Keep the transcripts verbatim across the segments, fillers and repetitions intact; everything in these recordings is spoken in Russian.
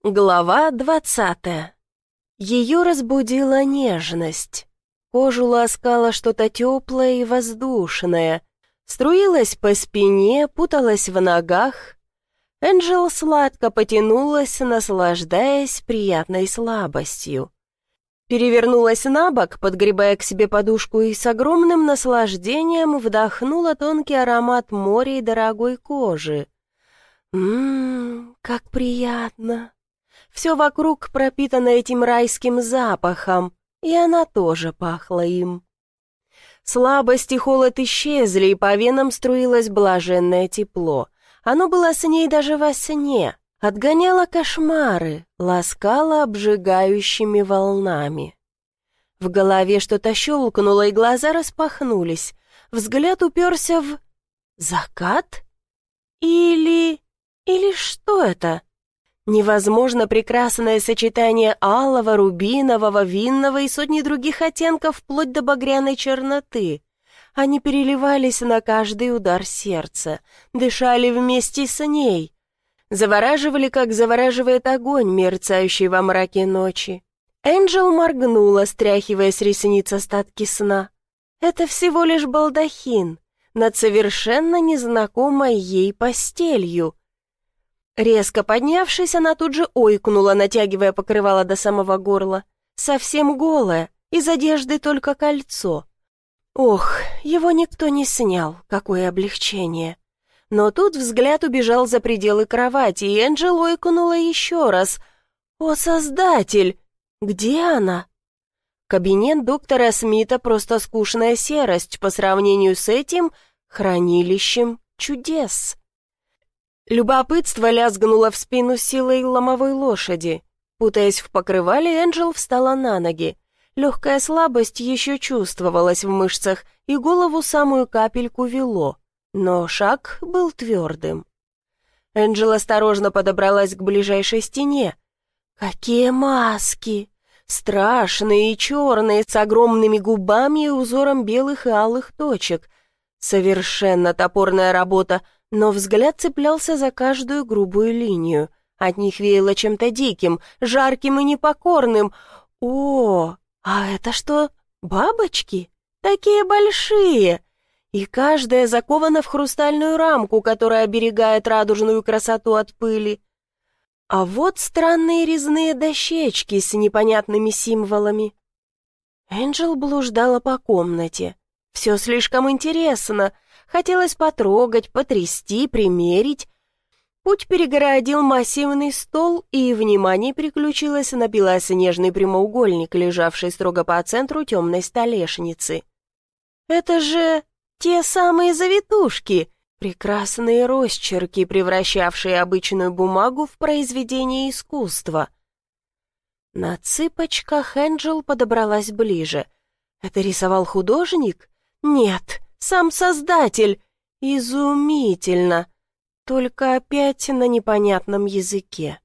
Глава двадцатая. Ее разбудила нежность. Кожу ласкало что-то теплое и воздушное. Струилась по спине, путалась в ногах. Энджел сладко потянулась, наслаждаясь приятной слабостью. Перевернулась на бок, подгребая к себе подушку, и с огромным наслаждением вдохнула тонкий аромат моря и дорогой кожи. Ммм, как приятно! Все вокруг пропитано этим райским запахом, и она тоже пахла им. Слабость и холод исчезли, и по венам струилось блаженное тепло. Оно было с ней даже во сне, отгоняло кошмары, ласкало обжигающими волнами. В голове что-то щелкнуло, и глаза распахнулись. Взгляд уперся в... закат? Или... или что это? Невозможно прекрасное сочетание алого, рубинового, винного и сотни других оттенков вплоть до багряной черноты. Они переливались на каждый удар сердца, дышали вместе с ней, завораживали, как завораживает огонь, мерцающий во мраке ночи. Энджел моргнула, стряхивая с ресниц остатки сна. Это всего лишь балдахин над совершенно незнакомой ей постелью. Резко поднявшись, она тут же ойкнула, натягивая покрывало до самого горла. Совсем голая, из одежды только кольцо. Ох, его никто не снял, какое облегчение. Но тут взгляд убежал за пределы кровати, и Энджел ойкнула еще раз. О, Создатель! Где она? Кабинет доктора Смита просто скучная серость по сравнению с этим хранилищем чудес. Любопытство лязгнуло в спину силой ломовой лошади. Путаясь в покрывале, Энджел встала на ноги. Легкая слабость еще чувствовалась в мышцах, и голову самую капельку вело. Но шаг был твердым. Энджел осторожно подобралась к ближайшей стене. Какие маски! Страшные и черные, с огромными губами и узором белых и алых точек. Совершенно топорная работа, но взгляд цеплялся за каждую грубую линию. От них веяло чем-то диким, жарким и непокорным. О, а это что, бабочки? Такие большие! И каждая закована в хрустальную рамку, которая оберегает радужную красоту от пыли. А вот странные резные дощечки с непонятными символами. Энджел блуждала по комнате. Все слишком интересно. Хотелось потрогать, потрясти, примерить. Путь перегородил массивный стол, и внимание переключилось на белоснежный прямоугольник, лежавший строго по центру темной столешницы. Это же те самые завитушки, прекрасные росчерки, превращавшие обычную бумагу в произведение искусства. На цыпочках Энджел подобралась ближе. Это рисовал художник? Нет, сам Создатель. Изумительно. Только опять на непонятном языке.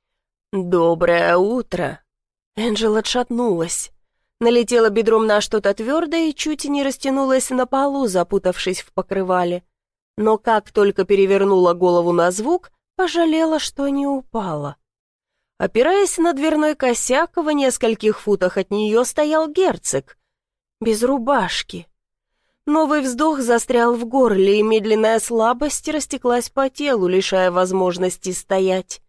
«Доброе утро!» Энджел отшатнулась. Налетела бедром на что-то твердое и чуть не растянулась на полу, запутавшись в покрывале. Но как только перевернула голову на звук, пожалела, что не упала. Опираясь на дверной косяк, в нескольких футах от нее стоял герцог. Без рубашки. Новый вздох застрял в горле, и медленная слабость растеклась по телу, лишая возможности стоять.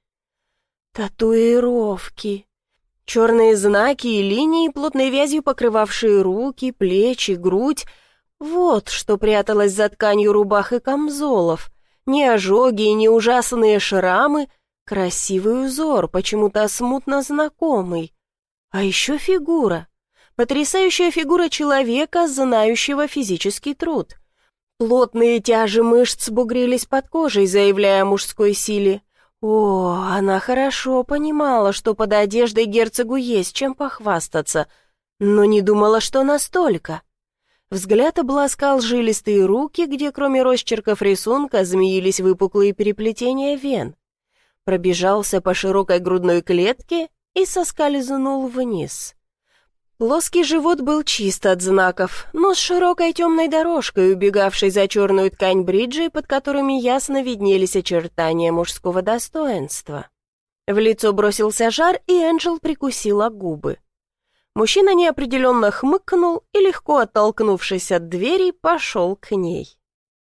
Татуировки. Черные знаки и линии, плотной вязью покрывавшие руки, плечи, грудь. Вот что пряталось за тканью рубах и камзолов. Ни ожоги и ни ужасные шрамы. Красивый узор, почему-то смутно знакомый. А еще фигура. Потрясающая фигура человека, знающего физический труд. Плотные тяжи мышц бугрились под кожей, заявляя о мужской силе. О, она хорошо понимала, что под одеждой герцогу есть чем похвастаться, но не думала, что настолько. Взгляд обласкал жилистые руки, где кроме росчерков рисунка змеились выпуклые переплетения вен. Пробежался по широкой грудной клетке и соскользнул вниз. Плоский живот был чист от знаков, но с широкой темной дорожкой, убегавшей за черную ткань бриджей, под которыми ясно виднелись очертания мужского достоинства. В лицо бросился жар, и Энджел прикусила губы. Мужчина неопределенно хмыкнул и, легко оттолкнувшись от двери, пошел к ней.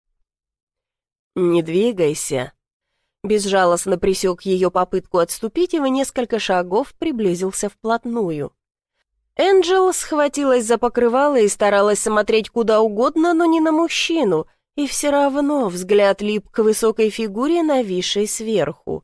«Не двигайся», — безжалостно пресек ее попытку отступить и в несколько шагов приблизился вплотную. Энджел схватилась за покрывало и старалась смотреть куда угодно, но не на мужчину, и все равно взгляд лип к высокой фигуре, нависшей сверху.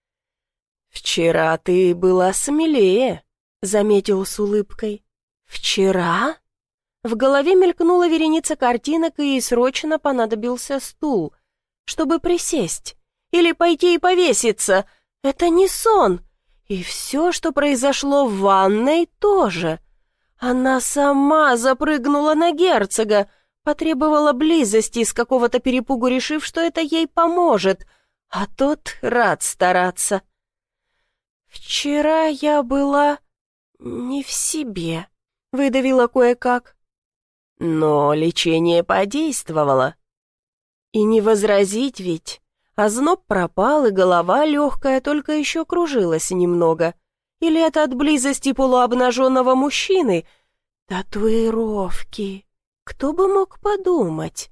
«Вчера ты была смелее», — заметил с улыбкой. «Вчера?» В голове мелькнула вереница картинок, и ей срочно понадобился стул, чтобы присесть или пойти и повеситься. Это не сон. И все, что произошло в ванной, тоже. Она сама запрыгнула на герцога, потребовала близости из какого-то перепугу, решив, что это ей поможет, а тот рад стараться. «Вчера я была не в себе», — выдавила кое-как. «Но лечение подействовало. И не возразить ведь. Озноб пропал, и голова легкая, только еще кружилась немного. Или это от близости полуобнаженного мужчины? Татуировки. Кто бы мог подумать?»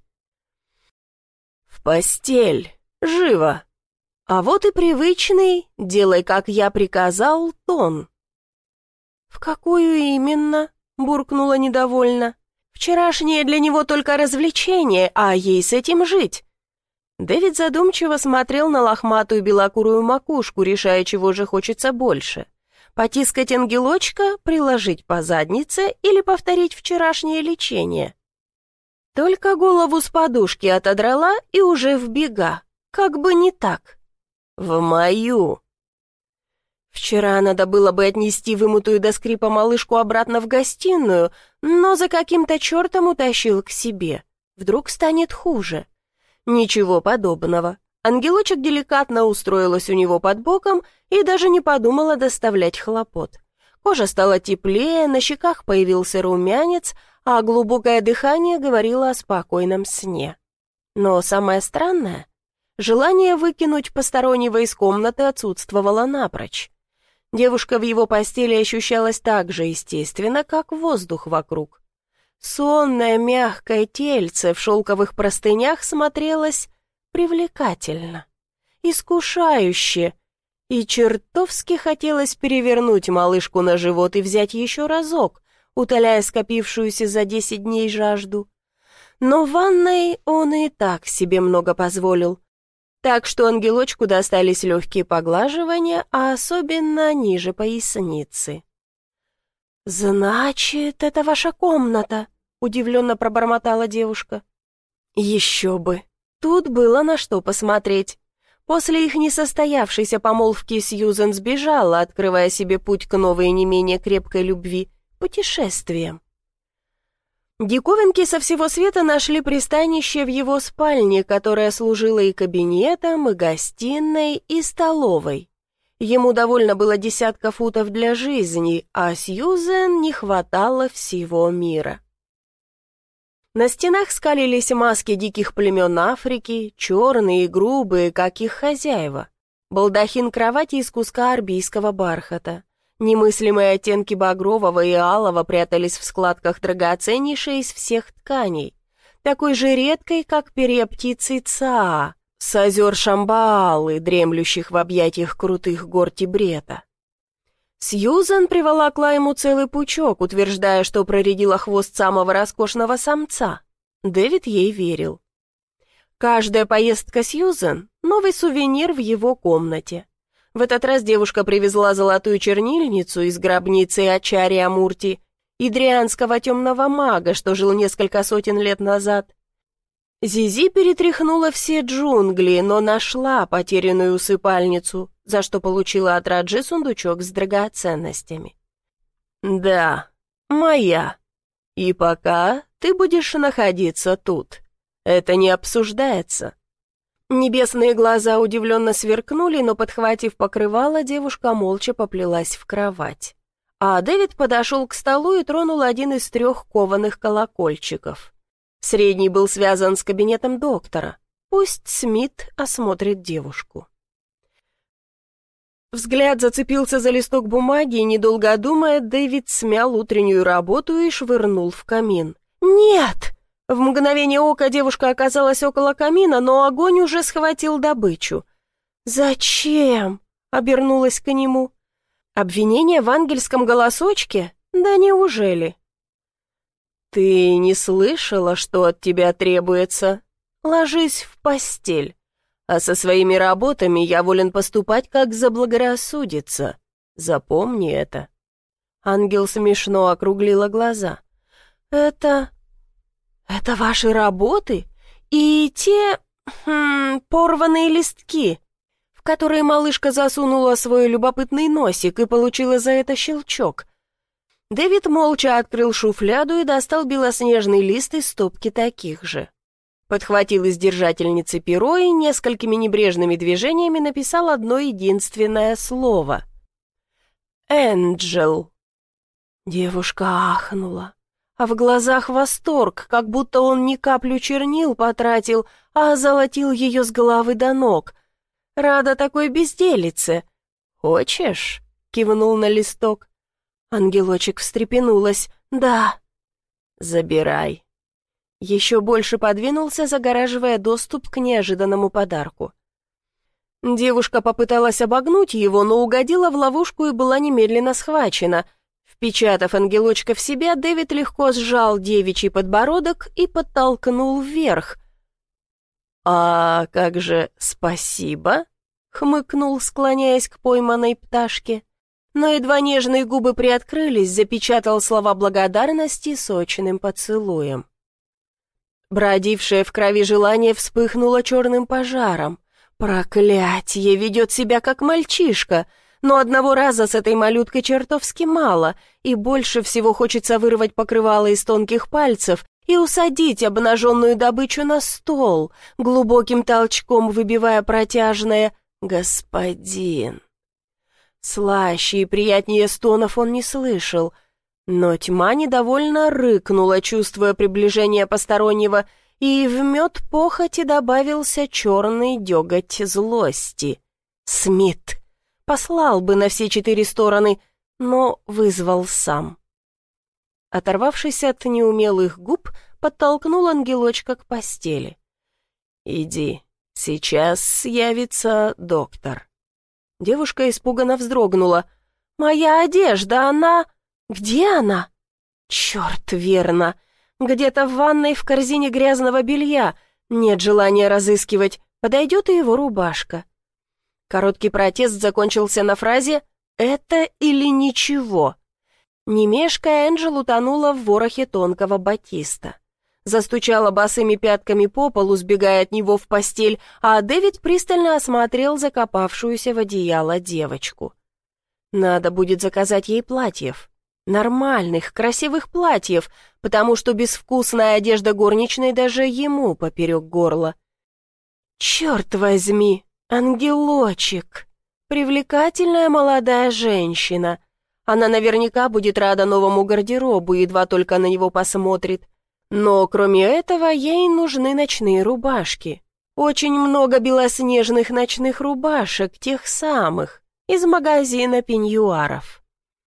«В постель. Живо. А вот и привычный, делай, как я приказал, тон». «В какую именно?» — буркнула недовольно. «Вчерашнее для него только развлечение, а ей с этим жить». Дэвид задумчиво смотрел на лохматую белокурую макушку, решая, чего же хочется больше. Потискать ангелочка, приложить по заднице или повторить вчерашнее лечение. Только голову с подушки отодрала и уже в бега. Как бы не так. В мою. Вчера надо было бы отнести вымытую до скрипа малышку обратно в гостиную, но за каким-то чертом утащил к себе. Вдруг станет хуже. Ничего подобного. Ангелочек деликатно устроилась у него под боком и даже не подумала доставлять хлопот. Кожа стала теплее, на щеках появился румянец, а глубокое дыхание говорило о спокойном сне. Но самое странное, желание выкинуть постороннего из комнаты отсутствовало напрочь. Девушка в его постели ощущалась так же естественно, как воздух вокруг. Сонное мягкое тельце в шелковых простынях смотрелось привлекательно, искушающе, и чертовски хотелось перевернуть малышку на живот и взять еще разок, утоляя скопившуюся за десять дней жажду. Но в ванной он и так себе много позволил, так что ангелочку достались легкие поглаживания, а особенно ниже поясницы. «Значит, это ваша комната?» — удивленно пробормотала девушка. «Еще бы! Тут было на что посмотреть. После их несостоявшейся помолвки Сьюзен сбежала, открывая себе путь к новой и не менее крепкой любви — путешествиям. Диковинки со всего света нашли пристанище в его спальне, которая служила и кабинетом, и гостиной, и столовой. Ему довольно было десятка футов для жизни, а Сьюзен не хватало всего мира. На стенах скалились маски диких племен Африки, черные и грубые, как их хозяева. Балдахин кровати из куска арбийского бархата. Немыслимые оттенки багрового и алого прятались в складках драгоценнейшей из всех тканей, такой же редкой, как перья птицы Цаа, с озер Шамбаалы, дремлющих в объятиях крутых гор Тибрета. Сьюзан приволокла ему целый пучок, утверждая, что проредила хвост самого роскошного самца. Дэвид ей верил. Каждая поездка Сьюзан — новый сувенир в его комнате. В этот раз девушка привезла золотую чернильницу из гробницы Ачарья Мурти, идрианского темного мага, что жил несколько сотен лет назад. Зизи перетряхнула все джунгли, но нашла потерянную усыпальницу, за что получила от Раджи сундучок с драгоценностями. «Да, моя. И пока ты будешь находиться тут. Это не обсуждается». Небесные глаза удивленно сверкнули, но, подхватив покрывало, девушка молча поплелась в кровать. А Дэвид подошел к столу и тронул один из трех кованых колокольчиков. Средний был связан с кабинетом доктора. Пусть Смит осмотрит девушку. Взгляд зацепился за листок бумаги, и, недолго думая, Дэвид смял утреннюю работу и швырнул в камин. «Нет!» В мгновение ока девушка оказалась около камина, но огонь уже схватил добычу. «Зачем?» — обернулась к нему. «Обвинение в ангельском голосочке? Да неужели?» «Ты не слышала, что от тебя требуется? Ложись в постель. А со своими работами я волен поступать, как заблагорассудится. Запомни это». Ангел смешно округлила глаза. «Это... это ваши работы? И те... Хм, порванные листки, в которые малышка засунула свой любопытный носик и получила за это щелчок». Дэвид молча открыл шуфляду и достал белоснежный лист из стопки таких же. Подхватил из держательницы перо и несколькими небрежными движениями написал одно единственное слово. «Энджел». Девушка ахнула, а в глазах восторг, как будто он не каплю чернил потратил, а озолотил ее с головы до ног. Рада такой безделице. «Хочешь?» — кивнул на листок. Ангелочек встрепенулась. «Да». «Забирай». Еще больше подвинулся, загораживая доступ к неожиданному подарку. Девушка попыталась обогнуть его, но угодила в ловушку и была немедленно схвачена. Впечатав ангелочка в себя, Дэвид легко сжал девичий подбородок и подтолкнул вверх. «А как же спасибо?» — хмыкнул, склоняясь к пойманной пташке. Но едва нежные губы приоткрылись, запечатал слова благодарности сочным поцелуем. Бродившее в крови желание вспыхнуло черным пожаром. Проклятье, ведет себя как мальчишка, но одного раза с этой малюткой чертовски мало, и больше всего хочется вырвать покрывало из тонких пальцев и усадить обнаженную добычу на стол, глубоким толчком выбивая протяжное «господин». Слаще и приятнее стонов он не слышал, но тьма недовольно рыкнула, чувствуя приближение постороннего, и в мед похоти добавился черный деготь злости. Смит послал бы на все четыре стороны, но вызвал сам. Оторвавшись от неумелых губ, подтолкнул ангелочка к постели. «Иди, сейчас явится доктор». Девушка испуганно вздрогнула. «Моя одежда, она... Где она?» «Черт, верно. Где-то в ванной в корзине грязного белья. Нет желания разыскивать. Подойдет и его рубашка». Короткий протест закончился на фразе «это или ничего». Не мешкая, Энджел утонула в ворохе тонкого батиста. Застучала босыми пятками по полу, сбегая от него в постель, а Дэвид пристально осмотрел закопавшуюся в одеяло девочку. Надо будет заказать ей платьев. Нормальных, красивых платьев, потому что безвкусная одежда горничной даже ему поперек горла. Черт возьми, ангелочек! Привлекательная молодая женщина. Она наверняка будет рада новому гардеробу, едва только на него посмотрит. Но кроме этого ей нужны ночные рубашки. Очень много белоснежных ночных рубашек, тех самых, из магазина пеньюаров.